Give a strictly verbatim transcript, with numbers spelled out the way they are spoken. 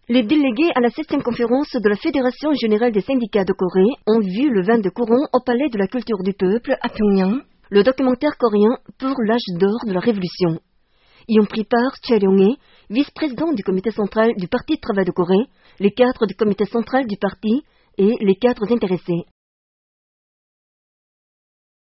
Les délégués à la septième conférence de la Fédération générale des syndicats de Corée ont vu le vingt-deux courant au Palais de la culture du peuple à Pyongyang, le documentaire coréen pour l'âge d'or de la révolution. Y ont pris part Choi Ryong-hee, vice-président du comité central du Parti de travail de Corée, les cadres du comité central du parti et les cadres intéressés.